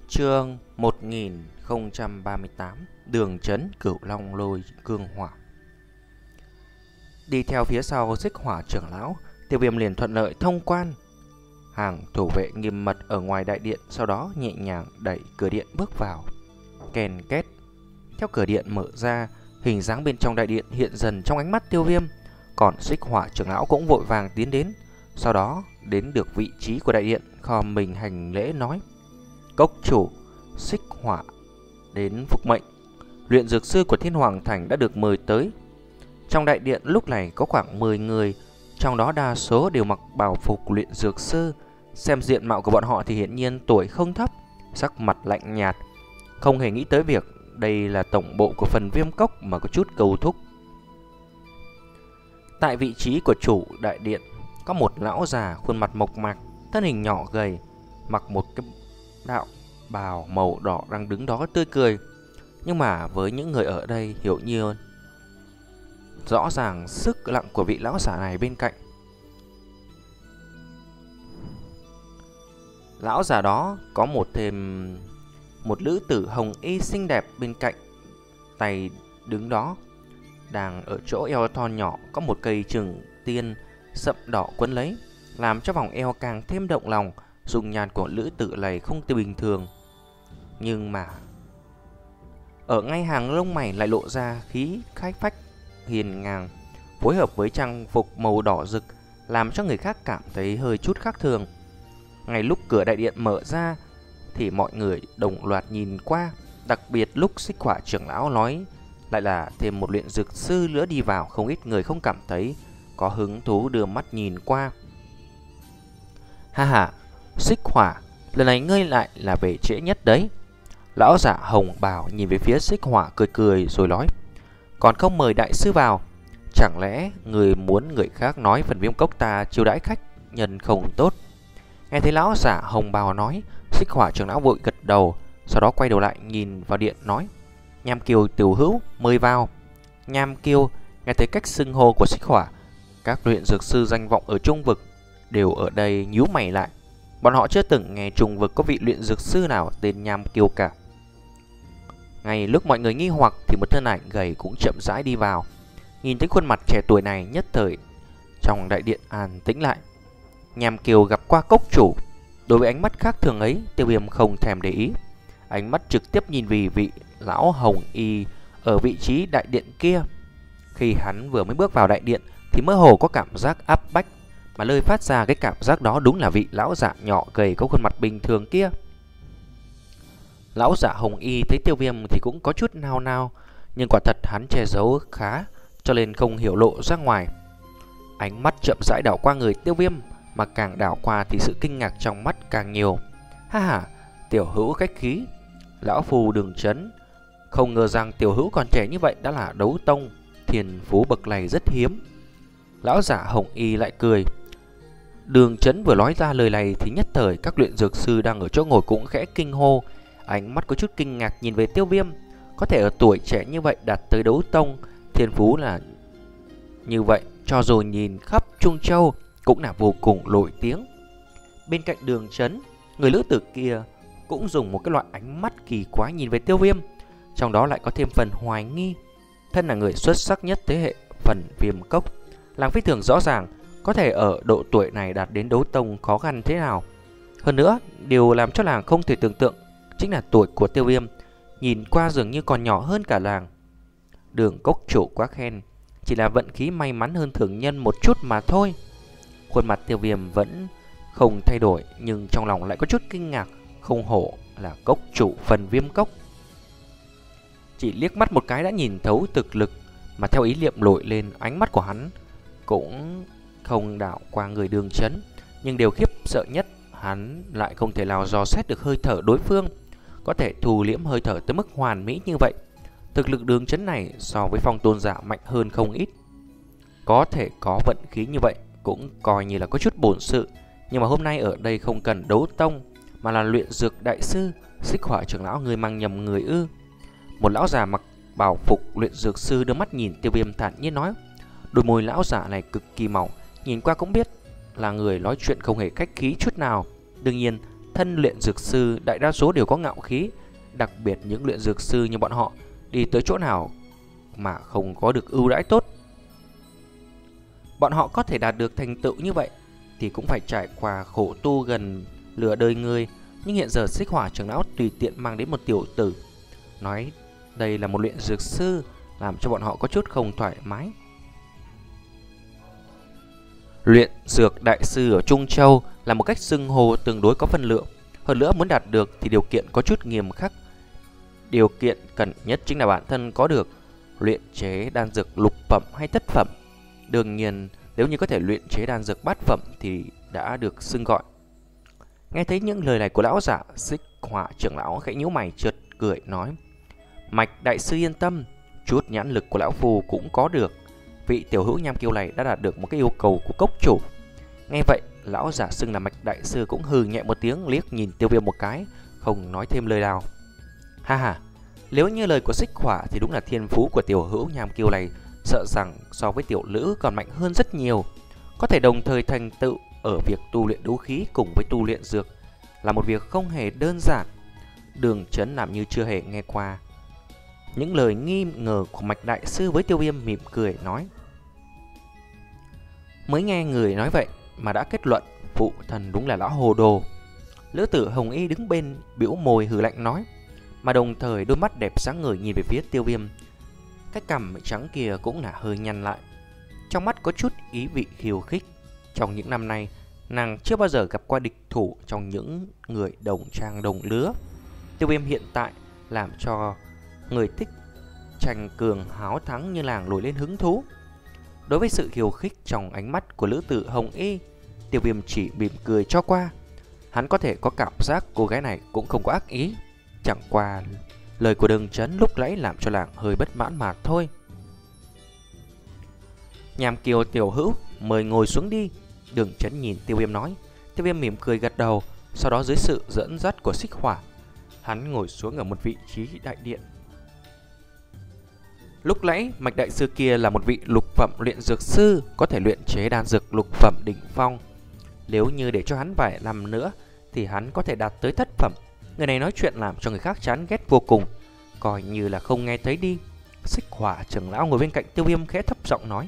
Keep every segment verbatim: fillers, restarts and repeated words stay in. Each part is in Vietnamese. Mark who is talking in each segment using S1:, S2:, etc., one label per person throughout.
S1: Chương một nghìn không trăm ba mươi tám. Đường trấn Cửu Long Lôi Cương Hỏa. Đi theo phía sau Xích Hỏa trưởng lão, Tiêu Viêm liền thuận lợi thông quan. Hàng thủ vệ nghiêm mật ở ngoài đại điện, sau đó nhẹ nhàng đẩy cửa điện bước vào. Kèn két. Theo cửa điện mở ra, hình dáng bên trong đại điện hiện dần trong ánh mắt Tiêu Viêm. Còn Xích Hỏa trưởng lão cũng vội vàng tiến đến. Sau đó đến được vị trí của đại điện, khom mình hành lễ nói: Cốc chủ Xích Hỏa đến phục mệnh. Luyện dược sư của Thiên Hoàng Thành đã được mời tới. Trong đại điện lúc này có khoảng mười người, trong đó đa số đều mặc bào phục luyện dược sư. Xem diện mạo của bọn họ thì hiển nhiên tuổi không thấp, sắc mặt lạnh nhạt, không hề nghĩ tới việc đây là tổng bộ của phần Viêm Cốc mà có chút cầu thúc. Tại vị trí của chủ đại điện có một lão già khuôn mặt mộc mạc, thân hình nhỏ gầy, mặc một cái đạo bào màu đỏ đang đứng đó tươi cười. Nhưng mà với những người ở đây hiểu nhiều rõ ràng sức lặng của vị lão giả này bên cạnh. Lão già đó có một thêm một nữ tử hồng y xinh đẹp bên cạnh, tay đứng đó. Đang ở chỗ eo thon nhỏ có một cây trừng tiên sậm đỏ quấn lấy, làm cho vòng eo càng thêm động lòng. Dung nhan của nữ tử này không từ bình thường, nhưng mà ở ngay hàng lông mày lại lộ ra khí khách phách hiền ngang, phối hợp với trang phục màu đỏ rực, làm cho người khác cảm thấy hơi chút khác thường. Ngay lúc cửa đại điện mở ra thì mọi người đồng loạt nhìn qua, đặc biệt lúc Xích Hỏa trưởng lão nói lại là thêm một luyện dược sư nữa đi vào, không ít người không cảm thấy có hứng thú đưa mắt nhìn qua. Ha ha, Xích Hỏa, lần này ngươi lại là về trễ nhất đấy. Lão giả hồng bào nhìn về phía Xích Hỏa cười cười rồi nói: Còn không mời đại sư vào? Chẳng lẽ người muốn người khác nói phần Viêm Cốc ta chiêu đãi khách nhân không tốt? Nghe thấy lão giả hồng bào nói, Xích Hỏa trưởng lão vội gật đầu, sau đó quay đầu lại nhìn vào điện nói: Nham Kiều tiểu hữu mời vào. Nham Kiều. Nghe thấy cách xưng hô của Xích Hỏa, các luyện dược sư danh vọng ở Trung Vực đều ở đây nhíu mày lại. Bọn họ chưa từng nghe Trung Vực có vị luyện dược sư nào tên Nham Kiều cả. Ngay lúc mọi người nghi hoặc thì một thân ảnh gầy cũng chậm rãi đi vào. Nhìn thấy khuôn mặt trẻ tuổi này, nhất thời trong đại điện an tĩnh lại. Nham Kiều gặp qua cốc chủ. Đối với ánh mắt khác thường ấy, Tiêu Viêm không thèm để ý. Ánh mắt trực tiếp nhìn vì vị lão hồng y ở vị trí đại điện kia. Khi hắn vừa mới bước vào đại điện thì mơ hồ có cảm giác áp bách, mà lời phát ra cái cảm giác đó đúng là vị lão giả nhỏ gầy có khuôn mặt bình thường kia. Lão giả hồng y thấy Tiêu Viêm thì cũng có chút nao nao, nhưng quả thật hắn che giấu khá, cho nên không hiểu lộ ra ngoài. Ánh mắt chậm rãi đảo qua người Tiêu Viêm, mà càng đảo qua thì sự kinh ngạc trong mắt càng nhiều. Ha ha, tiểu hữu khách khí. Lão phù Đường Trấn, không ngờ rằng tiểu hữu còn trẻ như vậy đã là đấu tông, thiên phú bậc này rất hiếm. Lão giả hồng y lại cười. Đường Trấn vừa nói ra lời này thì nhất thời các luyện dược sư đang ở chỗ ngồi cũng khẽ kinh hô, ánh mắt có chút kinh ngạc nhìn về Tiêu Viêm. Có thể ở tuổi trẻ như vậy đạt tới đấu tông, thiên phú là như vậy, cho dù nhìn khắp Trung Châu cũng là vô cùng nổi tiếng. Bên cạnh Đường Trấn, người nữ tử kia cũng dùng một cái loại ánh mắt kỳ quái nhìn về Tiêu Viêm, trong đó lại có thêm phần hoài nghi. Thân là người xuất sắc nhất thế hệ phần Viêm Cốc, làng phi thường rõ ràng có thể ở độ tuổi này đạt đến đấu tông khó khăn thế nào. Hơn nữa, điều làm cho làng không thể tưởng tượng chính là tuổi của Tiêu Viêm nhìn qua dường như còn nhỏ hơn cả làng. Đường cốc chủ quá khen, chỉ là vận khí may mắn hơn thường nhân một chút mà thôi. Khuôn mặt Tiêu Viêm vẫn không thay đổi, nhưng trong lòng lại có chút kinh ngạc. Không hổ là cốc chủ phần Viêm Cốc, chỉ liếc mắt một cái đã nhìn thấu thực lực, mà theo ý niệm nổi lên, ánh mắt của hắn cũng không đảo qua người Đường Trấn. Nhưng điều khiếp sợ nhất, hắn lại không thể nào dò xét được hơi thở đối phương, có thể thu liễm hơi thở tới mức hoàn mỹ như vậy. Thực lực Đường Trấn này so với Phong Tôn giả mạnh hơn không ít. Có thể có vận khí như vậy cũng coi như là có chút bổn sự. Nhưng mà hôm nay ở đây không cần đấu tông, mà là luyện dược đại sư. Xích Hỏa trưởng lão, người mang nhầm người ư? Một lão già mặc bào phục luyện dược sư đưa mắt nhìn Tiêu Viêm thản nhiên nói. Đôi môi lão giả này cực kỳ mỏng, nhìn qua cũng biết là người nói chuyện không hề khách khí chút nào. Đương nhiên thân luyện dược sư đại đa số đều có ngạo khí, đặc biệt những luyện dược sư như bọn họ đi tới chỗ nào mà không có được ưu đãi tốt. Bọn họ có thể đạt được thành tựu như vậy thì cũng phải trải qua khổ tu gần nửa đời người. Nhưng hiện giờ Xích Hỏa trưởng lão tùy tiện mang đến một tiểu tử, nói đây là một luyện dược sư, làm cho bọn họ có chút không thoải mái. Luyện dược đại sư ở Trung Châu là một cách xưng hô tương đối có phân lượng. Hơn nữa muốn đạt được thì điều kiện có chút nghiêm khắc. Điều kiện cần nhất chính là bản thân có được luyện chế đan dược lục phẩm hay thất phẩm. Đương nhiên nếu như có thể luyện chế đan dược bát phẩm thì đã được xưng gọi. Nghe thấy những lời này của lão giả, Xích Hỏa trưởng lão khẽ nhíu mày chợt cười nói: Mạch đại sư yên tâm, chút nhãn lực của lão phù cũng có được. Vị tiểu hữu Nham Kiêu này đã đạt được một cái yêu cầu của cốc chủ. Nghe vậy, lão giả xưng là Mạch đại sư cũng hừ nhẹ một tiếng, liếc nhìn Tiêu Viêm một cái, không nói thêm lời nào. Ha ha, nếu như lời của Xích Hỏa thì đúng là thiên phú của tiểu hữu Nham Kiêu này sợ rằng so với tiểu lữ còn mạnh hơn rất nhiều. Có thể đồng thời thành tựu ở việc tu luyện đấu khí cùng với tu luyện dược là một việc không hề đơn giản. Đường Chấn làm như chưa hề nghe qua những lời nghi ngờ của Mạch đại sư với Tiêu Viêm, mỉm cười nói: Mới nghe người nói vậy mà đã kết luận, phụ thần đúng là lão hồ đồ. Lữ tử Hồng Y đứng bên bĩu môi hừ lạnh nói, mà đồng thời đôi mắt đẹp sáng ngời nhìn về phía Tiêu Viêm. Cái cằm trắng kia cũng là hơi nhăn lại, trong mắt có chút ý vị khiêu khích. Trong những năm nay, nàng chưa bao giờ gặp qua địch thủ trong những người đồng trang đồng lứa. Tiêu Viêm hiện tại làm cho người thích tranh cường háo thắng như làng nổi lên hứng thú. Đối với sự khiêu khích trong ánh mắt của Lữ tử Hồng Y, Tiêu Viêm chỉ mỉm cười cho qua. Hắn có thể có cảm giác cô gái này cũng không có ác ý, chẳng qua lời của Đường Chấn lúc nãy làm cho làng hơi bất mãn mà thôi. Nham Kiều tiểu hữu, mời ngồi xuống đi. Đường Chấn nhìn Tiêu Viêm nói. Tiêu Viêm mỉm cười gật đầu. Sau đó dưới sự dẫn dắt của Xích Hỏa, hắn ngồi xuống ở một vị trí đại điện. Lúc nãy Mạch đại sư kia là một vị lục phẩm luyện dược sư, có thể luyện chế đan dược lục phẩm đỉnh phong. Nếu như để cho hắn vài năm nữa thì hắn có thể đạt tới thất phẩm. Người này nói chuyện làm cho người khác chán ghét vô cùng, coi như là không nghe thấy đi. Xích Hỏa trưởng lão ngồi bên cạnh Tiêu Viêm khẽ thấp giọng nói.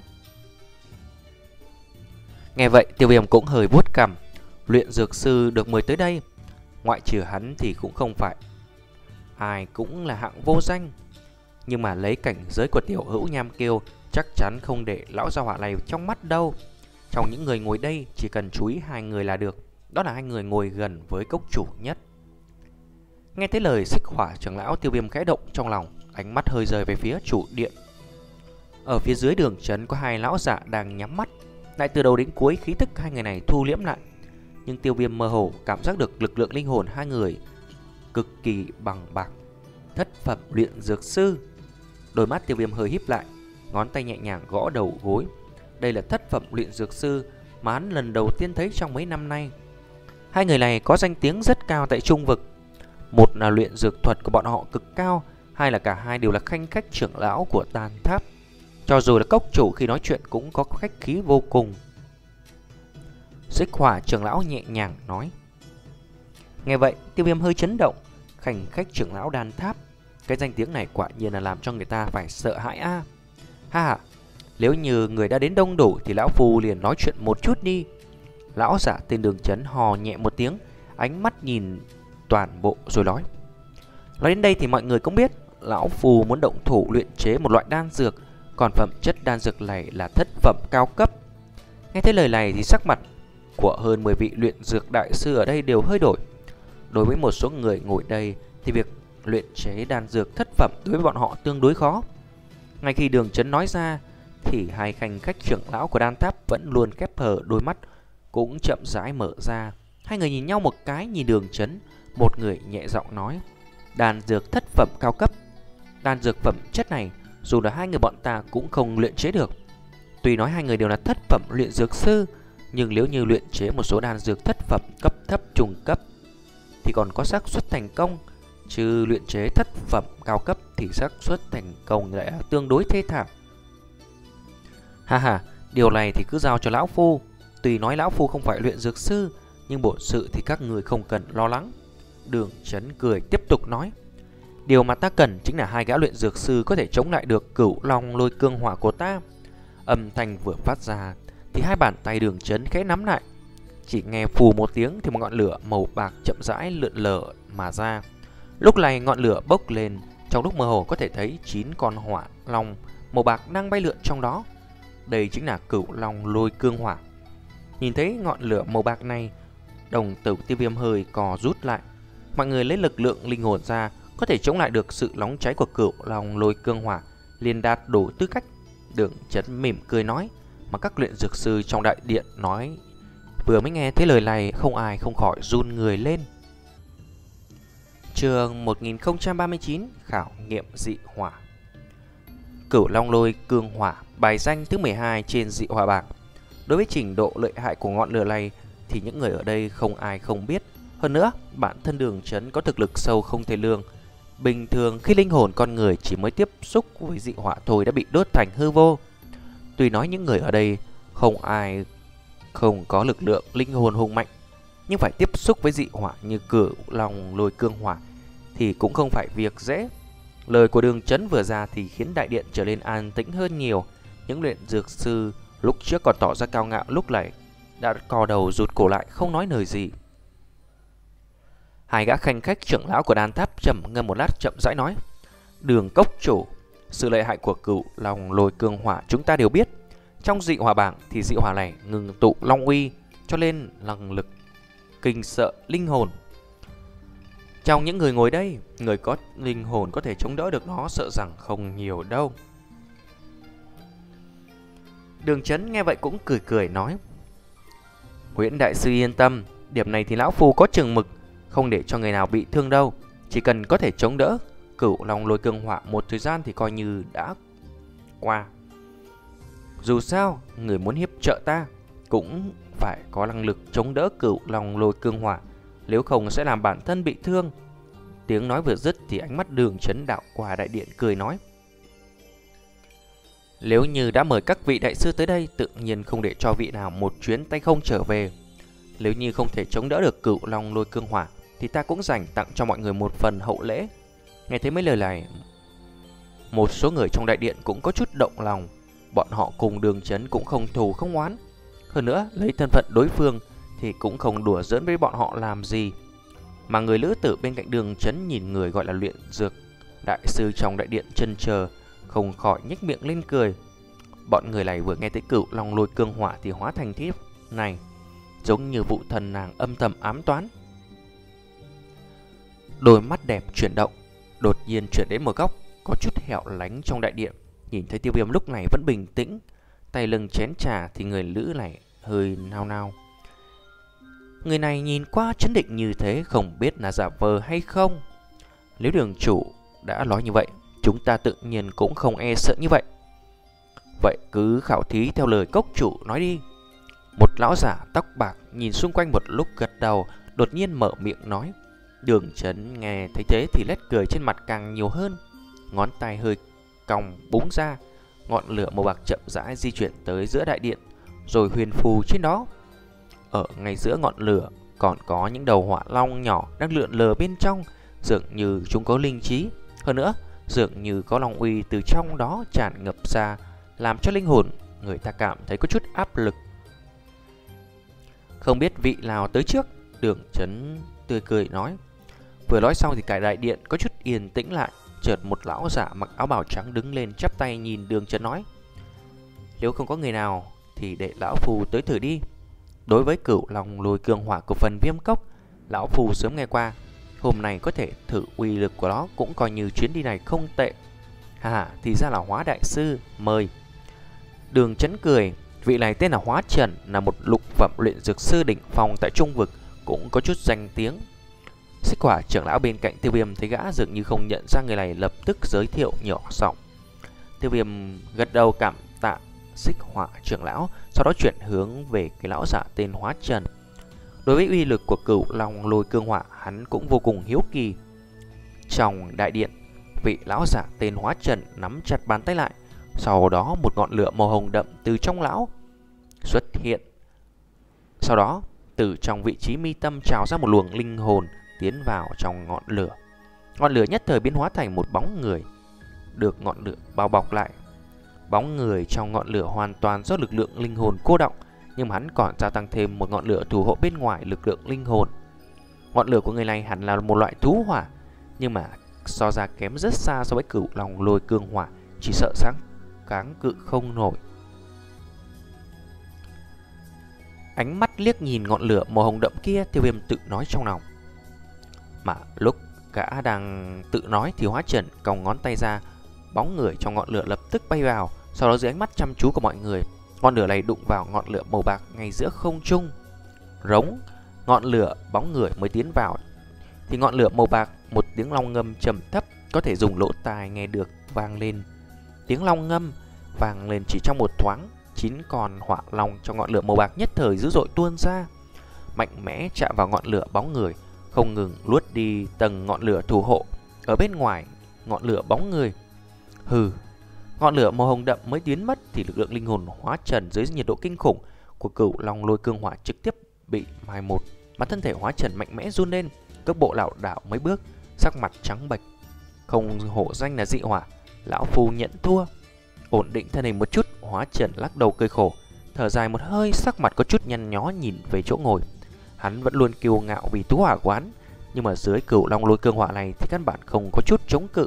S1: Nghe vậy Tiêu Viêm cũng hơi vuốt cằm. Luyện dược sư được mời tới đây, ngoại trừ hắn thì cũng không phải ai cũng là hạng vô danh. Nhưng mà lấy cảnh giới của tiểu hữu Nham Kiêu, chắc chắn không để lão gia hỏa này trong mắt đâu. Trong những người ngồi đây chỉ cần chú ý hai người là được, đó là hai người ngồi gần với cốc chủ nhất. Nghe thấy lời Xích Hỏa trưởng lão, Tiêu Viêm khẽ động trong lòng, ánh mắt hơi rời về phía chủ điện. Ở phía dưới Đường Chấn có hai lão giả đang nhắm mắt, lại từ đầu đến cuối khí tức hai người này thu liễm lại. Nhưng Tiêu Viêm mơ hồ cảm giác được lực lượng linh hồn hai người cực kỳ bằng bạc. Thất phẩm luyện dược sư. Đôi mắt Tiêu Viêm hơi híp lại, ngón tay nhẹ nhàng gõ đầu gối. Đây là thất phẩm luyện dược sư mà hắn lần đầu tiên thấy trong mấy năm nay. Hai người này có danh tiếng rất cao tại Trung Vực. Một là luyện dược thuật của bọn họ cực cao, hai là cả hai đều là khanh khách trưởng lão của Tàn Tháp. Cho dù là cốc chủ khi nói chuyện cũng có khách khí vô cùng. Xích Hỏa trưởng lão nhẹ nhàng nói. Nghe vậy Tiêu Viêm hơi chấn động. Khanh khách trưởng lão Đan Tháp, cái danh tiếng này quả nhiên là làm cho người ta phải sợ hãi a. À. Ha ha, nếu như người đã đến đông đủ thì lão phu liền nói chuyện một chút đi. Lão giả tên Đường Chấn hò nhẹ một tiếng, ánh mắt nhìn toàn bộ rồi nói. Nói đến đây thì mọi người cũng biết lão phu muốn động thủ luyện chế một loại đan dược, còn phẩm chất đan dược này là thất phẩm cao cấp. Nghe thấy lời này thì sắc mặt của hơn mười vị luyện dược đại sư ở đây đều hơi đổi. Đối với một số người ngồi đây thì việc luyện chế đan dược thất phẩm đối với bọn họ tương đối khó. Ngay khi Đường Chấn nói ra thì hai khanh khách trưởng lão của Đan Tháp vẫn luôn khép hờ, đôi mắt cũng chậm rãi mở ra. Hai người nhìn nhau một cái, nhìn Đường Chấn, một người nhẹ giọng nói. Đan dược thất phẩm cao cấp. Đan dược phẩm chất này dù là hai người bọn ta cũng không luyện chế được. Tuy nói hai người đều là thất phẩm luyện dược sư, nhưng nếu như luyện chế một số đan dược thất phẩm cấp thấp trung cấp thì còn có xác suất thành công, chứ luyện chế thất phẩm cao cấp thì xác suất thành công lại tương đối thê thảm. Ha ha, điều này thì cứ giao cho lão phu. Tuy nói lão phu không phải luyện dược sư, nhưng bổn sự thì các người không cần lo lắng. Đường Chấn cười tiếp tục nói: điều mà ta cần chính là hai gã luyện dược sư có thể chống lại được Cửu Long Lôi Cương Hỏa của ta. Âm thanh vừa phát ra thì hai bàn tay Đường Chấn khẽ nắm lại. Chỉ nghe phù một tiếng thì một ngọn lửa màu bạc chậm rãi lượn lờ mà ra. Lúc này ngọn lửa bốc lên, trong lúc mơ hồ có thể thấy chín con hỏa long màu bạc đang bay lượn trong đó. Đây chính là Cửu Long Lôi Cương Hỏa. Nhìn thấy ngọn lửa màu bạc này, đồng tử Tiêu Viêm hơi cò rút lại. Mọi người lấy lực lượng linh hồn ra, có thể chống lại được sự nóng cháy của Cửu Long Lôi Cương Hỏa, liền đạt đủ tư cách. Đường Chấn mỉm cười nói, mà các luyện dược sư trong đại điện nói vừa mới nghe thấy lời này, không ai không khỏi run người lên. Chương một nghìn không trăm ba mươi chín, khảo nghiệm dị hỏa. Cửu Long Lôi Cương Hỏa, bài danh thứ mười hai trên dị hỏa bảng. Đối với trình độ lợi hại của ngọn lửa này thì những người ở đây không ai không biết. Hơn nữa, bản thân Đường Chấn có thực lực sâu không thể lường. Bình thường khi linh hồn con người chỉ mới tiếp xúc với dị hỏa thôi đã bị đốt thành hư vô. Tuy nói những người ở đây không ai không có lực lượng linh hồn hùng mạnh, nhưng phải tiếp xúc với dị hỏa như Cửu Long Lôi Cương Hỏa thì cũng không phải việc dễ. Lời của Đường Chấn vừa ra thì khiến đại điện trở nên an tĩnh hơn nhiều. Những luyện dược sư lúc trước còn tỏ ra cao ngạo lúc này đã cò đầu rụt cổ lại, không nói lời gì. Hai gã khanh khách trưởng lão của đan tháp trầm ngâm một lát chậm rãi nói: Đường cốc chủ, sự lợi hại của Cửu Long Lôi Cương Hỏa chúng ta đều biết. Trong dị hỏa bảng thì dị hỏa này ngừng tụ long uy, cho nên năng lực kinh sợ linh hồn. Trong những người ngồi đây, người có linh hồn có thể chống đỡ được nó sợ rằng không nhiều đâu. Đường Chấn nghe vậy cũng cười cười nói: Huyễn đại sư yên tâm, điểm này thì lão phu có chừng mực, không để cho người nào bị thương đâu. Chỉ cần có thể chống đỡ Cửu Long Lôi Cương Hỏa một thời gian thì coi như đã qua. Dù sao, người muốn hiệp trợ ta cũng phải có năng lực chống đỡ Cửu Long Lôi Cương Hỏa, nếu không sẽ làm bản thân bị thương. Tiếng nói vừa dứt thì ánh mắt Đường Chấn đạo qua đại điện cười nói: Nếu như đã mời các vị đại sư tới đây, tự nhiên không để cho vị nào một chuyến tay không trở về. Nếu như không thể chống đỡ được Cửu Long Lôi Cương Hỏa thì ta cũng dành tặng cho mọi người một phần hậu lễ. Nghe thấy mấy lời này, một số người trong đại điện cũng có chút động lòng. Bọn họ cùng Đường Chấn cũng không thù không oán. Hơn nữa, lấy thân phận đối phương thì cũng không đùa giỡn với bọn họ làm gì. Mà người lữ tử bên cạnh Đường Chấn nhìn người gọi là luyện dược đại sư trong đại điện chân chờ, không khỏi nhếch miệng lên cười. Bọn người này vừa nghe tới Cửu Long Lôi Cương Hỏa thì hóa thành thiếp này, giống như vụ thần nàng âm thầm ám toán. Đôi mắt đẹp chuyển động, đột nhiên chuyển đến một góc có chút hẻo lánh trong đại điện. Nhìn thấy Tiêu Viêm lúc này vẫn bình tĩnh, tay lưng chén trà thì người lữ này hơi nao nao. Người này nhìn qua chấn định như thế, không biết là giả vờ hay không. Nếu đường chủ đã nói như vậy, chúng ta tự nhiên cũng không e sợ như vậy. Vậy cứ khảo thí theo lời cốc chủ nói đi. Một lão giả tóc bạc nhìn xung quanh một lúc gật đầu, đột nhiên mở miệng nói. Đường Chấn nghe thấy thế thì nét cười trên mặt càng nhiều hơn. Ngón tay hơi cong búng ra, ngọn lửa màu bạc chậm rãi di chuyển tới giữa đại điện, rồi huyền phù trên đó. Ở ngay giữa ngọn lửa còn có những đầu hỏa long nhỏ đang lượn lờ bên trong, dường như chúng có linh trí. Hơn nữa, dường như có long uy từ trong đó tràn ngập ra, làm cho linh hồn người ta cảm thấy có chút áp lực. Không biết vị nào tới trước, Đường Chấn tươi cười nói. Vừa nói xong thì cả đại điện có chút yên tĩnh lại. Chợt một lão giả mặc áo bào trắng đứng lên chắp tay nhìn Đường Chấn nói: Nếu không có người nào thì để lão phù tới thử đi. Đối với Cửu Long Lôi Cương Hỏa của phần Viêm Cốc, lão phù sớm nghe qua, hôm nay có thể thử uy lực của nó cũng coi như chuyến đi này không tệ. Hà, thì ra là Hóa đại sư, mời. Đường Chấn cười, vị này tên là Hóa Trần, là một lục phẩm luyện dược sư đỉnh phong tại Trung Vực, cũng có chút danh tiếng. Xích Hỏa trưởng lão bên cạnh Tiêu Viêm thấy gã dường như không nhận ra người này, lập tức giới thiệu nhỏ giọng. Tiêu Viêm gật đầu cảm tạ Xích Hỏa trưởng lão, sau đó chuyển hướng về cái lão giả tên Hóa Trần. Đối với uy lực của Cửu Long Lôi Cương Hỏa, hắn cũng vô cùng hiếu kỳ. Trong đại điện, vị lão giả tên Hóa Trần nắm chặt bàn tay lại, sau đó một ngọn lửa màu hồng đậm từ trong lão xuất hiện. Sau đó, từ từ trong vị trí mi tâm trào ra một luồng linh hồn tiến vào trong ngọn lửa. Ngọn lửa nhất thời biến hóa thành một bóng người được ngọn lửa bao bọc lại. Bóng người trong ngọn lửa hoàn toàn do lực lượng linh hồn cô đọng, nhưng mà hắn còn gia tăng thêm một ngọn lửa thủ hộ bên ngoài lực lượng linh hồn. Ngọn lửa của người này hẳn là một loại thú hỏa, nhưng mà so ra kém rất xa so với Cửu Long Lôi Cương Hỏa, chỉ sợ sáng kháng cự không nổi. Ánh mắt liếc nhìn ngọn lửa màu hồng đậm kia, Tiêu Viêm tự nói trong lòng. Mà lúc gã đang tự nói thì Hóa Trần cong ngón tay ra, bóng người trong ngọn lửa lập tức bay vào. Sau đó dưới ánh mắt chăm chú của mọi người, ngọn lửa này đụng vào ngọn lửa màu bạc ngay giữa không trung. Rống, ngọn lửa bóng người mới tiến vào thì ngọn lửa màu bạc một tiếng long ngâm trầm thấp có thể dùng lỗ tai nghe được vang lên. Tiếng long ngâm vang lên chỉ trong một thoáng, chín con hỏa long trong ngọn lửa màu bạc nhất thời dữ dội tuôn ra, mạnh mẽ chạm vào ngọn lửa bóng người, không ngừng luốt đi tầng ngọn lửa thủ hộ ở bên ngoài ngọn lửa bóng người. Hừ, ngọn lửa màu hồng đậm mới biến mất thì lực lượng linh hồn Hóa Trần dưới nhiệt độ kinh khủng của Cửu Long Lôi Cương Hỏa trực tiếp bị mai một, mà thân thể Hóa Trần mạnh mẽ run lên, cước bộ lảo đảo mấy bước, sắc mặt trắng bệch. Không hổ danh là dị hỏa, lão phu nhận thua. Ổn định thân hình một chút, Hóa Trần lắc đầu cười khổ, thở dài một hơi, sắc mặt có chút nhăn nhó nhìn về chỗ ngồi. Hắn vẫn luôn kiêu ngạo vì tú hỏa quán, nhưng mà dưới Cửu Long Lôi Cương Hỏa này thì căn bản không có chút chống cự.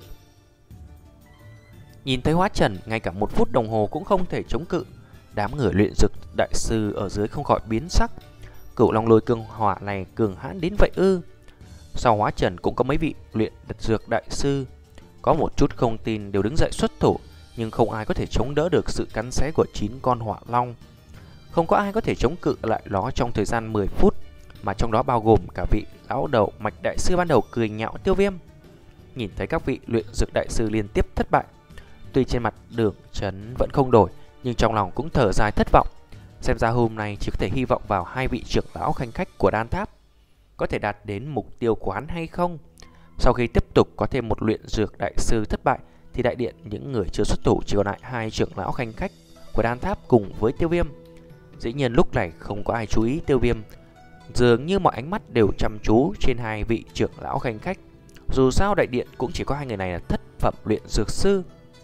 S1: Nhìn thấy Hóa Trần ngay cả một phút đồng hồ cũng không thể chống cự, đám người luyện dược đại sư ở dưới không khỏi biến sắc. Cửu Long Lôi Cương Hỏa này cường hãn đến vậy ư? Sau Hóa Trần cũng có mấy vị luyện dược đại sư có một chút không tin đều đứng dậy xuất thủ, nhưng không ai có thể chống đỡ được sự cắn xé của chín con hỏa long. Không có ai có thể chống cự lại nó trong thời gian mười phút, mà trong đó bao gồm cả vị lão đầu Mạch đại sư ban đầu cười nhạo Tiêu Viêm. Nhìn thấy các vị luyện dược đại sư liên tiếp thất bại, tuy trên mặt Đường Chấn vẫn không đổi, nhưng trong lòng cũng thở dài thất vọng. Xem ra hôm nay chỉ có thể hy vọng vào hai vị trưởng lão khanh khách của Đan Tháp có thể đạt đến mục tiêu của hắn hay không. Sau khi tiếp tục có thêm một luyện dược đại sư thất bại thì đại điện những người chưa xuất thủ chỉ còn lại hai trưởng lão khanh khách của Đan Tháp cùng với Tiêu Viêm. Dĩ nhiên lúc này không có ai chú ý Tiêu Viêm, dường như mọi ánh mắt đều chăm chú trên hai vị trưởng lão khanh khách. Dù sao đại điện cũng chỉ có hai người này là thất phẩm luyện dược sư.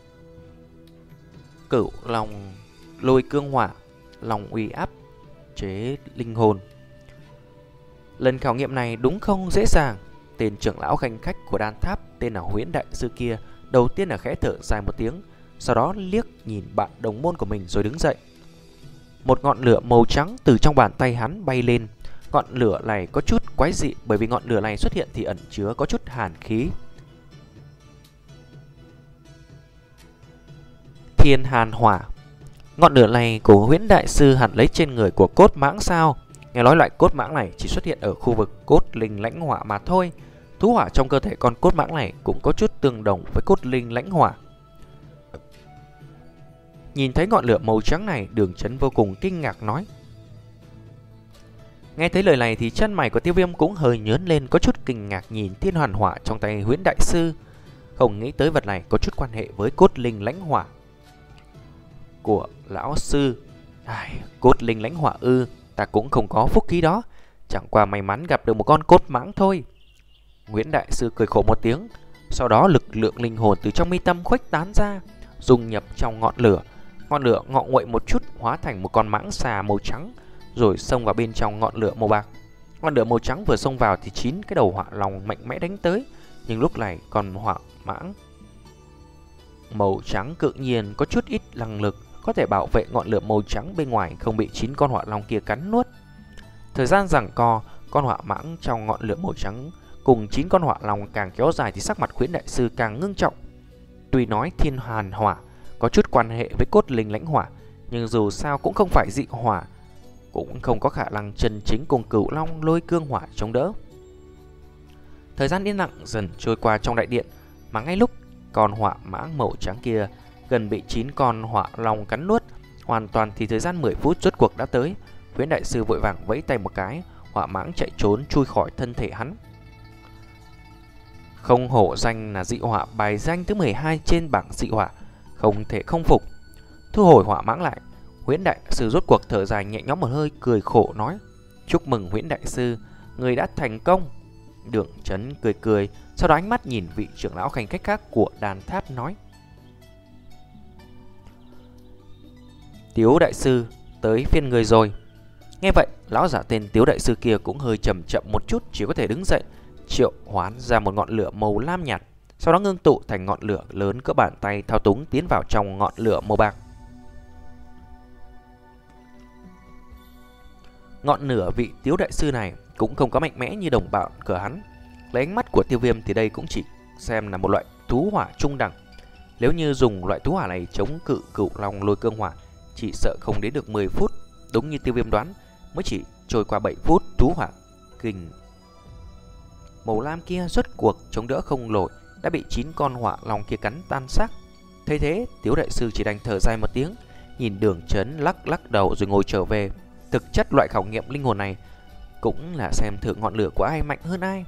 S1: Cửu Long Lôi Cương Hỏa, lòng uy áp chế linh hồn. Lần khảo nghiệm này đúng không dễ dàng. Tên trưởng lão khanh khách của Đan Tháp tên là Huyễn đại sư kia đầu tiên là khẽ thở dài một tiếng, sau đó liếc nhìn bạn đồng môn của mình rồi đứng dậy. Một ngọn lửa màu trắng từ trong bàn tay hắn bay lên. Ngọn lửa này có chút quái dị, bởi vì ngọn lửa này xuất hiện thì ẩn chứa có chút hàn khí. Thiên Hàn Hỏa. Ngọn lửa này của Huyễn đại sư hẳn lấy trên người của cốt mãng sao? Nghe nói loại cốt mãng này chỉ xuất hiện ở khu vực cốt linh lãnh hỏa mà thôi. Thú hỏa trong cơ thể con cốt mãng này cũng có chút tương đồng với cốt linh lãnh hỏa. Nhìn thấy ngọn lửa màu trắng này, Đường Chấn vô cùng kinh ngạc nói. Nghe thấy lời này thì chân mày của Tiêu Viêm cũng hơi nhớn lên, có chút kinh ngạc nhìn Thiên Hàn Hỏa trong tay Huyễn đại sư. Không nghĩ tới vật này có chút quan hệ với cốt linh lãnh hỏa của lão sư. Ai, cốt linh lãnh hỏa ư? Ta cũng không có phúc khí đó, chẳng qua may mắn gặp được một con cốt mãng thôi. Nguyễn đại sư cười khổ một tiếng, sau đó lực lượng linh hồn từ trong mi tâm khuếch tán ra, dung nhập trong ngọn lửa. Ngọn lửa ngọ nguậy một chút hóa thành một con mãng xà màu trắng, rồi xông vào bên trong ngọn lửa màu bạc. Ngọn lửa màu trắng vừa xông vào thì chín cái đầu hỏa long mạnh mẽ đánh tới, nhưng lúc này còn hỏa mãng màu trắng tự nhiên có chút ít năng lực, có thể bảo vệ ngọn lửa màu trắng bên ngoài không bị chín con hỏa long kia cắn nuốt. Thời gian giằng co, con hỏa mãng trong ngọn lửa màu trắng cùng chín con hỏa long càng kéo dài thì sắc mặt Khuyến đại sư càng ngưng trọng. Tuy nói Thiên Hàn Hỏa có chút quan hệ với cốt linh lãnh hỏa, nhưng dù sao cũng không phải dị hỏa, cũng không có khả năng chân chính cùng Cửu Long Lôi Cương Hỏa chống đỡ. Thời gian yên lặng dần trôi qua trong đại điện, mà ngay lúc con hỏa mãng màu trắng kia gần bị chín con hỏa long cắn nuốt hoàn toàn thì thời gian mười phút rốt cuộc đã tới. Huyễn đại sư vội vàng vẫy tay một cái, hỏa mãng chạy trốn chui khỏi thân thể hắn. Không hổ danh là dị hỏa bài danh thứ mười hai trên bảng dị hỏa, không thể không phục. Thu hồi hỏa mãng lại, Huyễn đại sư rốt cuộc thở dài nhẹ nhõm một hơi, cười khổ nói: Chúc mừng Huyễn đại sư, người đã thành công. Đường Chấn cười cười, sau đó ánh mắt nhìn vị trưởng lão khanh khách khác của đàn tháp nói: Tiếu đại sư, tới phiên người rồi. Nghe vậy, lão giả tên Tiếu đại sư kia cũng hơi chậm chậm một chút, chỉ có thể đứng dậy, triệu hoán ra một ngọn lửa màu lam nhạt, sau đó ngưng tụ thành ngọn lửa lớn cỡ bàn tay, thao túng tiến vào trong ngọn lửa màu bạc. Ngọn lửa vị Tiếu đại sư này cũng không có mạnh mẽ như đồng bạn của hắn. Lấy ánh mắt của Tiêu Viêm thì đây cũng chỉ xem là một loại thú hỏa trung đẳng. Nếu như dùng loại thú hỏa này chống cự cửu long lôi cương hỏa, chỉ sợ không đến được mười phút. Đúng như Tiêu Viêm đoán, mới chỉ trôi qua bảy phút, thú hỏa kình màu lam kia rốt cuộc chống đỡ không nổi, đã bị chín con hỏa long kia cắn tan xác. Thế thế, Tiếu đại sư chỉ đành thở dài một tiếng, nhìn Đường Chấn lắc lắc đầu rồi ngồi trở về. Thực chất loại khảo nghiệm linh hồn này cũng là xem thử ngọn lửa của ai mạnh hơn ai.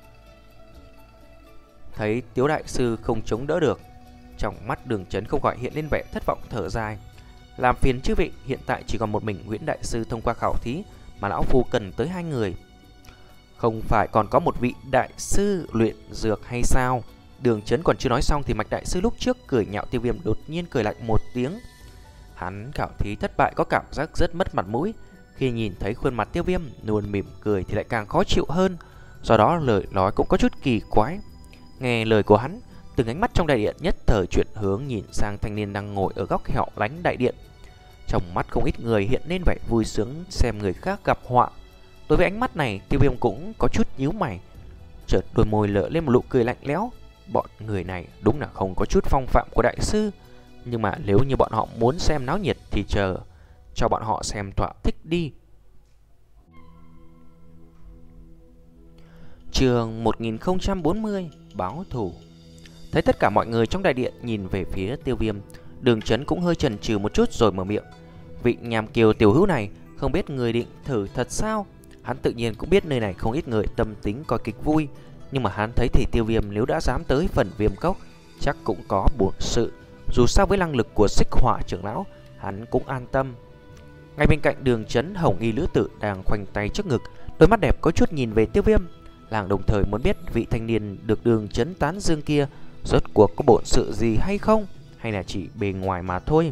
S1: Thấy Tiếu đại sư không chống đỡ được, trong mắt Đường Chấn không khỏi hiện lên vẻ thất vọng, thở dài. Làm phiền chư vị, hiện tại chỉ còn một mình Huyễn đại sư thông qua khảo thí, mà lão phu cần tới hai người. Không phải còn có một vị đại sư luyện dược hay sao? Đường Chấn còn chưa nói xong thì Mạch đại sư lúc trước cười nhạo Tiêu Viêm đột nhiên cười lạnh một tiếng. Hắn khảo thí thất bại có cảm giác rất mất mặt mũi, khi nhìn thấy khuôn mặt Tiêu Viêm luôn mỉm cười thì lại càng khó chịu hơn. Do đó lời nói cũng có chút kỳ quái. Nghe lời của hắn, từng ánh mắt trong đại điện nhất thời chuyển hướng nhìn sang thanh niên đang ngồi ở góc hẻo lánh đại điện. Trong mắt không ít người hiện lên vẻ vui sướng xem người khác gặp họa. Đối với ánh mắt này, Tiêu Viêm cũng có chút nhíu mày, chợt đôi môi lở lên một nụ cười lạnh lẽo. Bọn người này đúng là không có chút phong phạm của đại sư, nhưng mà nếu như bọn họ muốn xem náo nhiệt thì chờ cho bọn họ xem thỏa thích đi. Chương một nghìn không trăm bốn mươi, báo thù. Thấy tất cả mọi người trong đại điện nhìn về phía Tiêu Viêm, Đường Chấn cũng hơi chần chừ một chút rồi mở miệng. Vị Nham Kiều tiểu hữu này không biết người định thử thật sao? Hắn tự nhiên cũng biết nơi này không ít người tâm tính coi kịch vui, nhưng mà hắn thấy thì Tiêu Viêm nếu đã dám tới phần Viêm Cốc chắc cũng có bổn sự. Dù sao với năng lực của Xích Hỏa trưởng lão, hắn cũng an tâm. Ngay bên cạnh Đường Chấn, Hồng Y lữ tử đang khoanh tay trước ngực, đôi mắt đẹp có chút nhìn về Tiêu Viêm. Làng đồng thời muốn biết vị thanh niên được Đường Chấn tán dương kia rốt cuộc có bổn sự gì hay không, hay là chỉ bề ngoài mà thôi.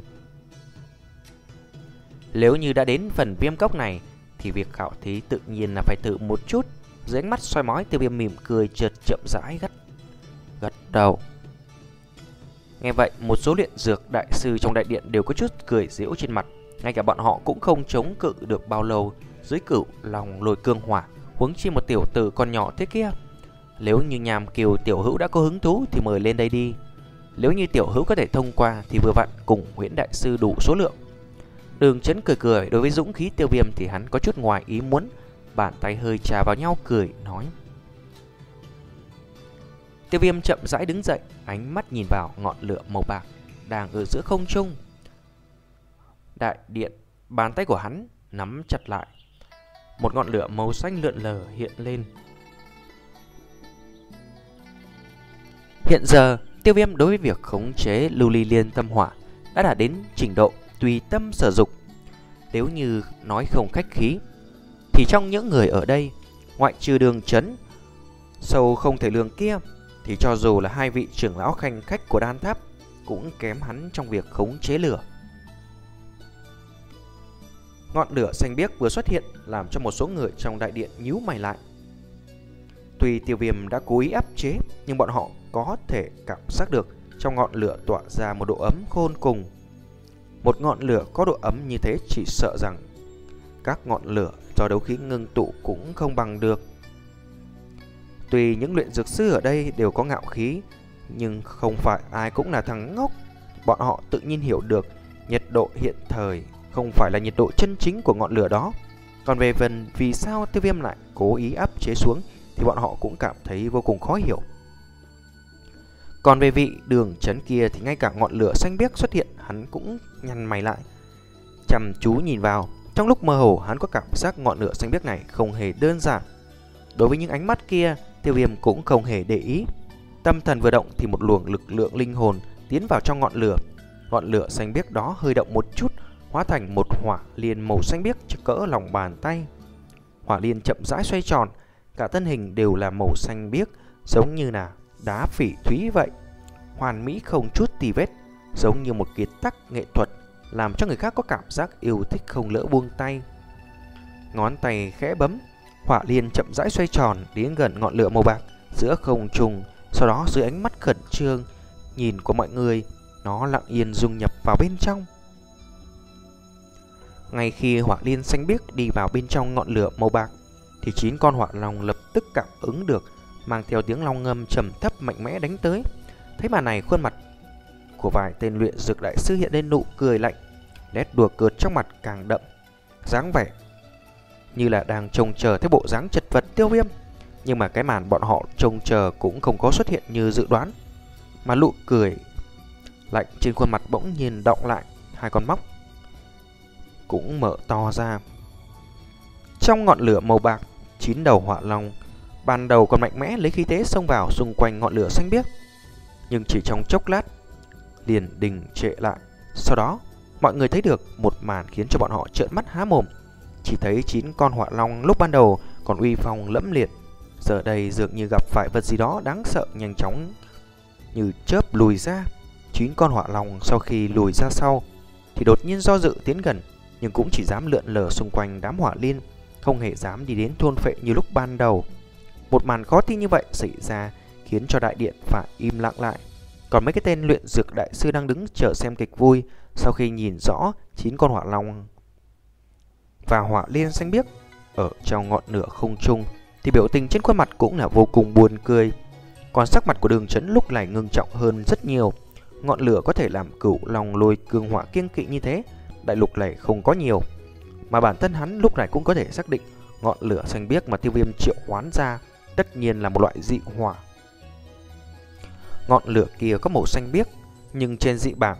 S1: Nếu như đã đến phần Viêm Cốc này thì việc khảo thí tự nhiên là phải thử một chút. Dưới ánh mắt soi mói, Tiêu Viêm mỉm cười chợt chậm rãi gật gật đầu. Nghe vậy, một số luyện dược đại sư trong đại điện đều có chút cười giễu trên mặt. Ngay cả bọn họ cũng không chống cự được bao lâu dưới cửu lòng lôi cương hỏa, huống chi một tiểu tử còn nhỏ thế kia. Nếu như Nham Kiều tiểu hữu đã có hứng thú thì mời lên đây đi. Nếu như tiểu hữu có thể thông qua thì vừa vặn cùng Huyễn đại sư đủ số lượng. Đường Chấn cười cười, đối với dũng khí Tiêu Viêm thì hắn có chút ngoài ý muốn, bàn tay hơi chà vào nhau cười nói. Tiêu Viêm chậm rãi đứng dậy, ánh mắt nhìn vào ngọn lửa màu bạc đang ở giữa không trung. Đại điện, bàn tay của hắn nắm chặt lại, một ngọn lửa màu xanh lượn lờ hiện lên. Hiện giờ, Tiêu Viêm đối với việc khống chế lưu ly liên tâm hỏa đã đạt đến trình độ tùy tâm sử dụng. Nếu như nói không khách khí thì trong những người ở đây, ngoại trừ Đường Chấn sâu không thể lường kia, thì cho dù là hai vị trưởng lão khanh khách của đan tháp cũng kém hắn trong việc khống chế lửa. Ngọn lửa xanh biếc vừa xuất hiện làm cho một số người trong đại điện nhíu mày lại. Tuy Tiêu Viêm đã cố ý áp chế, nhưng bọn họ có thể cảm giác được trong ngọn lửa tỏa ra một độ ấm khôn cùng. Một ngọn lửa có độ ấm như thế chỉ sợ rằng các ngọn lửa do đấu khí ngưng tụ cũng không bằng được. Tuy những luyện dược sư ở đây đều có ngạo khí, nhưng không phải ai cũng là thằng ngốc. Bọn họ tự nhiên hiểu được nhiệt độ hiện thời không phải là nhiệt độ chân chính của ngọn lửa đó. Còn về phần vì sao Tiêu Viêm lại cố ý áp chế xuống thì bọn họ cũng cảm thấy vô cùng khó hiểu. Còn về vị Đường Chấn kia thì ngay cả ngọn lửa xanh biếc xuất hiện hắn cũng nhăn mày lại, chăm chú nhìn vào. Trong lúc mơ hồ hắn có cảm giác ngọn lửa xanh biếc này không hề đơn giản. Đối với những ánh mắt kia, Tiêu Viêm cũng không hề để ý. Tâm thần vừa động thì một luồng lực lượng linh hồn tiến vào trong ngọn lửa. Ngọn lửa xanh biếc đó hơi động một chút, hóa thành một hỏa liền màu xanh biếc cỡ lòng bàn tay. hỏa liên chậm rãi xoay tròn, cả thân hình đều là màu xanh biếc, giống như là đá phỉ thúy vậy, hoàn mỹ không chút tì vết, giống như một kiệt tác nghệ thuật, làm cho người khác có cảm giác yêu thích không lỡ buông tay. Ngón tay khẽ bấm, hỏa liên chậm rãi xoay tròn đến gần ngọn lửa màu bạc giữa không trung, sau đó dưới ánh mắt khẩn trương nhìn của mọi người, nó lặng yên dung nhập vào bên trong. Ngay khi hỏa liên xanh biếc đi vào bên trong ngọn lửa màu bạc thì chín con hỏa long lập tức cảm ứng được, mang theo tiếng long ngâm trầm thấp mạnh mẽ đánh tới. Thấy màn này, khuôn mặt của vài tên luyện dược đại sư hiện lên nụ cười lạnh, nét đùa cợt trong mặt càng đậm, dáng vẻ như là đang trông chờ theo bộ dáng chật vật Tiêu Viêm. Nhưng mà cái màn bọn họ trông chờ cũng không có xuất hiện như dự đoán, mà nụ cười lạnh trên khuôn mặt bỗng nhiên đọng lại, hai con mắt cũng mở to ra. Trong ngọn lửa màu bạc, chín đầu hỏa long ban đầu còn mạnh mẽ lấy khí thế xông vào xung quanh ngọn lửa xanh biếc, nhưng chỉ trong chốc lát liền đình trệ lại. Sau đó mọi người thấy được một màn khiến cho bọn họ trợn mắt há mồm. Chỉ thấy chín con hỏa long lúc ban đầu còn uy phong lẫm liệt, giờ đây dường như gặp phải vật gì đó đáng sợ, nhanh chóng như chớp lùi ra. Chín con hỏa long sau khi lùi ra sau thì đột nhiên do dự tiến gần, nhưng cũng chỉ dám lượn lờ xung quanh đám hỏa liên, không hề dám đi đến thôn phệ như lúc ban đầu. Một màn khó tin như vậy xảy ra khiến cho đại điện phải im lặng lại. Còn mấy cái tên luyện dược đại sư đang đứng chờ xem kịch vui, sau khi nhìn rõ chín con hỏa long và hỏa liên xanh biếc ở trong ngọn lửa không trung thì biểu tình trên khuôn mặt cũng là vô cùng buồn cười. Còn sắc mặt của Đường Chấn lúc này ngưng trọng hơn rất nhiều. Ngọn lửa có thể làm cửu long lôi cương hỏa kiêng kỵ như thế, đại lục này không có nhiều, mà bản thân hắn lúc này cũng có thể xác định ngọn lửa xanh biếc mà Tiêu Viêm triệu hoán ra tất nhiên là một loại dị hỏa. Ngọn lửa kia có màu xanh biếc, nhưng trên dị bảng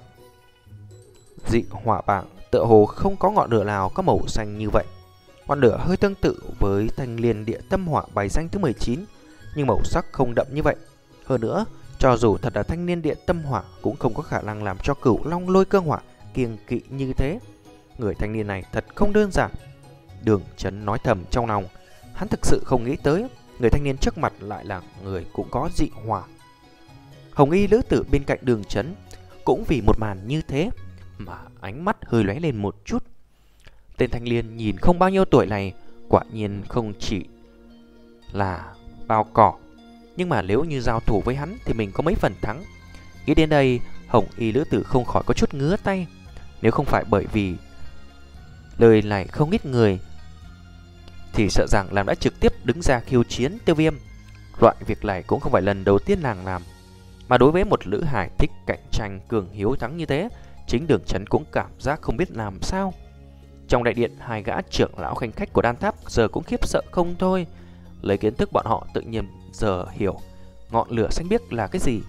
S1: dị hỏa bảng tựa hồ không có ngọn lửa nào có màu xanh như vậy. Ngọn lửa hơi tương tự với thanh liên địa tâm hỏa bài danh thứ mười chín, nhưng màu sắc không đậm như vậy. Hơn nữa, cho dù thật là thanh liên địa tâm hỏa cũng không có khả năng làm cho cửu long lôi cương hỏa kiêng kỵ như thế. Người thanh niên này thật không đơn giản. Đường Chấn nói thầm trong lòng, hắn thực sự không nghĩ tới người thanh niên trước mặt lại là người cũng có dị hỏa. Hồng y lữ tử bên cạnh Đường Chấn cũng vì một màn như thế mà ánh mắt hơi lóe lên một chút. Tên thanh niên nhìn không bao nhiêu tuổi này quả nhiên không chỉ là bao cỏ, nhưng mà nếu như giao thủ với hắn thì mình có mấy phần thắng. Nghĩ đến đây, Hồng y lữ tử không khỏi có chút ngứa tay. Nếu không phải bởi vì lời này không ít người thì sợ rằng làm đã trực tiếp đứng ra khiêu chiến Tiêu Viêm. Loại việc này cũng không phải lần đầu tiên nàng làm. Mà đối với một nữ hài thích cạnh tranh cường hiếu thắng như thế, chính Đường Chấn cũng cảm giác không biết làm sao. Trong đại điện, hai gã trưởng lão khanh khách của Đan Tháp giờ cũng khiếp sợ không thôi. Lấy kiến thức bọn họ tự nhiên giờ hiểu ngọn lửa xanh biếc là cái gì.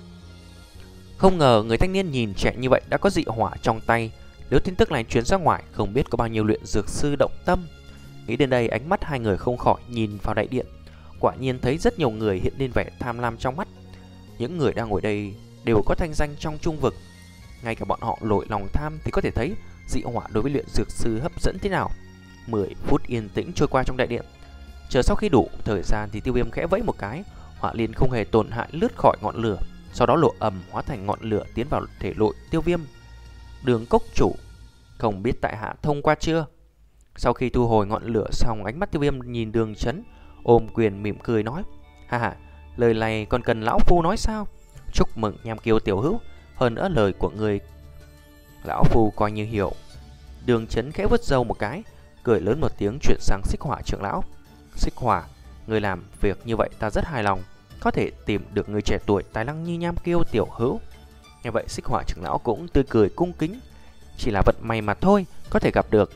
S1: Không ngờ người thanh niên nhìn trẻ như vậy đã có dị hỏa trong tay. Nếu tin tức này truyền ra ngoài, không biết có bao nhiêu luyện dược sư động tâm. Nghĩ đến đây, ánh mắt hai người không khỏi nhìn vào đại điện. Quả nhiên thấy rất nhiều người hiện lên vẻ tham lam trong mắt. Những người đang ngồi đây đều có thanh danh trong trung vực. Ngay cả bọn họ nổi lòng tham thì có thể thấy dị hỏa đối với luyện dược sư hấp dẫn thế nào. Mười phút yên tĩnh trôi qua trong đại điện. Chờ sau khi đủ thời gian thì Tiêu Viêm khẽ vẫy một cái, hỏa liên không hề tổn hại lướt khỏi ngọn lửa, sau đó lộ ầm hóa thành ngọn lửa tiến vào thể nội Tiêu Viêm. Đường cốc chủ, không biết tại hạ thông qua chưa? Sau khi thu hồi ngọn lửa xong, ánh mắt Tiêu Viêm nhìn Đường Chấn, ôm quyền mỉm cười nói: ha ha, lời này còn cần lão phu nói sao? Chúc mừng Nham Kiêu tiểu hữu, hơn nữa lời của người lão phu coi như hiểu. Đường Chấn khẽ vứt râu một cái, cười lớn một tiếng chuyển sang Xích Hỏa trưởng lão. Xích Hỏa, người làm việc như vậy ta rất hài lòng, có thể tìm được người trẻ tuổi tài năng như Nham Kiêu tiểu hữu. Nghe vậy Xích Hỏa trưởng lão cũng tươi cười cung kính. Chỉ là vận may mà thôi, có thể gặp được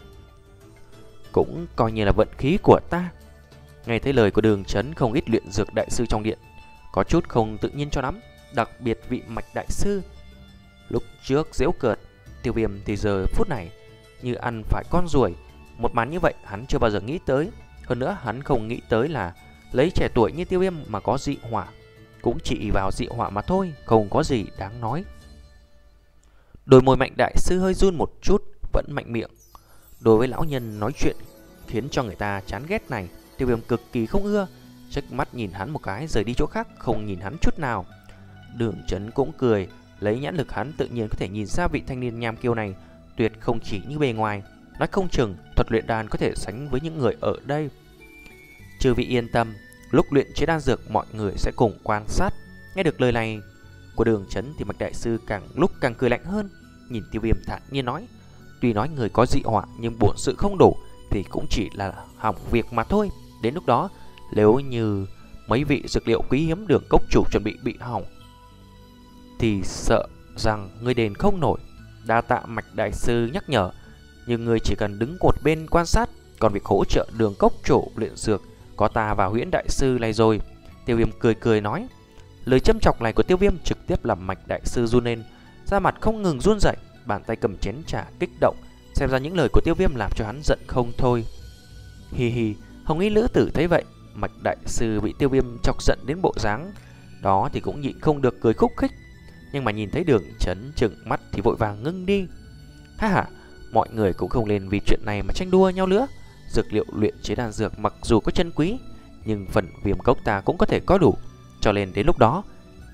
S1: cũng coi như là vận khí của ta. Nghe thấy lời của Đường Chấn, không ít luyện dược đại sư trong điện có chút không tự nhiên cho lắm, đặc biệt vị Mạch đại sư. Lúc trước giễu cợt Tiêu Viêm thì giờ phút này như ăn phải con ruồi. Một màn như vậy hắn chưa bao giờ nghĩ tới. Hơn nữa hắn không nghĩ tới là lấy trẻ tuổi như Tiêu Viêm mà có dị hỏa, cũng chỉ vào dị hỏa mà thôi, không có gì đáng nói. Đôi môi Mạnh đại sư hơi run một chút, vẫn mạnh miệng đối với lão nhân nói chuyện khiến cho người ta chán ghét này, Tiêu Viêm cực kỳ không ưa. Chớp mắt nhìn hắn một cái rời đi chỗ khác, không nhìn hắn chút nào. Đường Chấn cũng cười, lấy nhãn lực hắn tự nhiên có thể nhìn ra vị thanh niên nham kiêu này tuyệt không chỉ như bề ngoài, nói không chừng thuật luyện đan có thể sánh với những người ở đây. Chư vị yên tâm, lúc luyện chế đan dược mọi người sẽ cùng quan sát. Nghe được lời này của Đường Chấn thì Mạch đại sư càng lúc càng cười lạnh hơn, nhìn Tiêu Viêm thản nhiên nói: tuy nói người có dị họa nhưng bổn sự không đủ thì cũng chỉ là hỏng việc mà thôi. Đến lúc đó nếu như mấy vị dược liệu quý hiếm Đường cốc chủ chuẩn bị bị hỏng thì sợ rằng người đền không nổi. Đa tạ Mạch đại sư nhắc nhở, nhưng người chỉ cần đứng một bên quan sát, còn việc hỗ trợ Đường cốc chủ luyện dược có ta và Huyễn đại sư này rồi. Tiêu Viêm cười cười nói. Lời châm chọc này của Tiêu Viêm trực tiếp làm Mạch đại sư run lên, da mặt không ngừng run rẩy, bàn tay cầm chén trà kích động. Xem ra những lời của Tiêu Viêm làm cho hắn giận không thôi. Hi hi, Hồng Y lữ tử thấy vậy, Mạch đại sư bị Tiêu Viêm chọc giận đến bộ dáng đó thì cũng nhịn không được cười khúc khích. Nhưng mà nhìn thấy Đường Chấn trừng mắt thì vội vàng ngưng đi. Ha ha, mọi người cũng không nên vì chuyện này mà tranh đua nhau nữa. Dược liệu luyện chế đan dược mặc dù có chân quý, nhưng phần viêm cốc ta cũng có thể có đủ. Cho nên đến lúc đó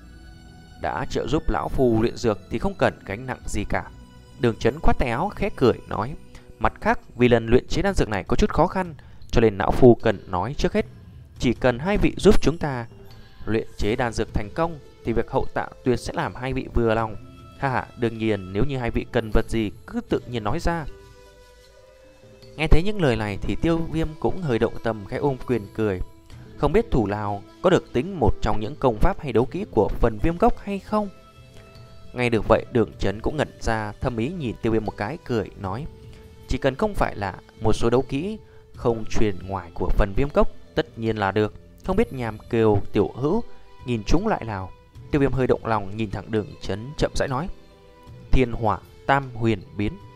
S1: đã trợ giúp lão phù luyện dược thì không cần gánh nặng gì cả. Đường Chấn khoát tay áo khẽ cười nói: mặt khác, vì lần luyện chế đan dược này có chút khó khăn, cho nên lão phu cần nói trước hết, chỉ cần hai vị giúp chúng ta luyện chế đan dược thành công thì việc hậu tạ tuyệt sẽ làm hai vị vừa lòng. Ha ha, đương nhiên nếu như hai vị cần vật gì cứ tự nhiên nói ra. Nghe thấy những lời này thì Tiêu Viêm cũng hơi động tâm, khẽ ôm quyền cười. Không biết thủ lao có được tính một trong những công pháp hay đấu kỹ của phần viêm cốc hay không? Ngay được vậy, Đường Chấn cũng ngẩn ra, thâm ý nhìn Tiêu Viêm một cái, cười nói: chỉ cần không phải là một số đấu kỹ không truyền ngoài của phần viêm cốc, tất nhiên là được. Không biết Nham Kiều tiểu hữu nhìn chúng lại nào? Tiêu Viêm hơi động lòng, nhìn thẳng Đường Chấn chậm rãi nói: thiên hỏa tam huyền biến.